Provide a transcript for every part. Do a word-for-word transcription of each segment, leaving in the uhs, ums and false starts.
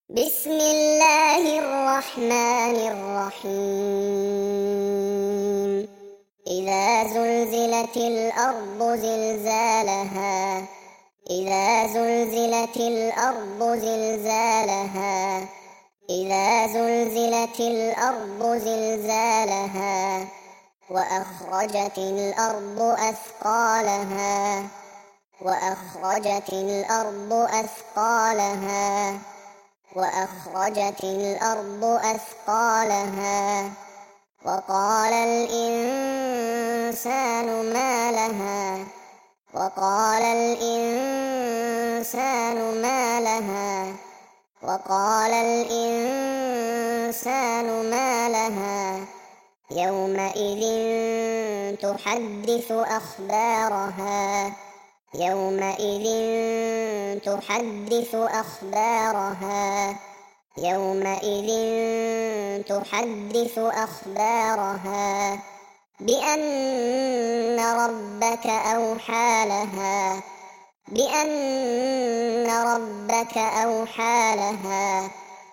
بسم الله الرحمن الرحيم إذا زلزلت الأرض زلزالها إذا زلزلت الأرض زلزالها إذا زلزلت الأرض زلزالها وأخرجت الأرض أثقالها وأخرجت الأرض أثقالها وأخرجت الأرض أثقالها وقال الإنسان ما لها وقال الإنسان ما لها وقال الإنسان ما لها يومئذ تحدث أخبارها يومئذ تحدث أخبارها يومئذ تحدث أخبارها بأن ربك أوحى لها بأن ربك أوحى لها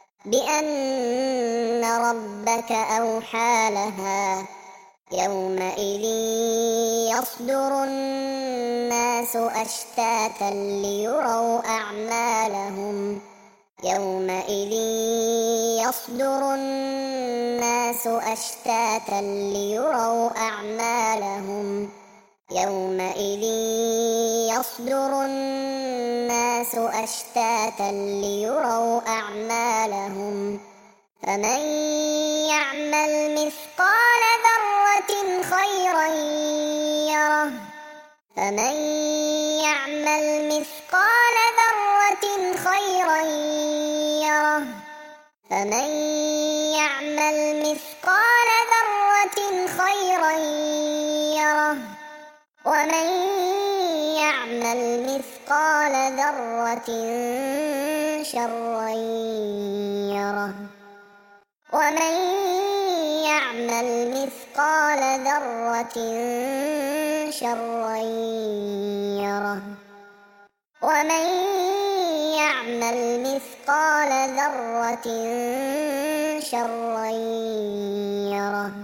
بأن ربك أوحى لها يومئذ يصدر الناس أشتاتا ليروا أعمالهم يومئذ يصدر الناس أشتاتا ليروا أعمالهم يومئذ يصدر الناس أشتاتا ليروا أعمالهم فمن يعمل مثقال ذرة خيرا يره فمن يعمل مثقال ذرة خيرا يره فمن يعمل مثقال ذرة خيرا يره ومن يعمل مثقال ذرة شرا يره ومن يعمل مثقال ذرة شرا يره ومن يعمل مثقال ذرة شرا يره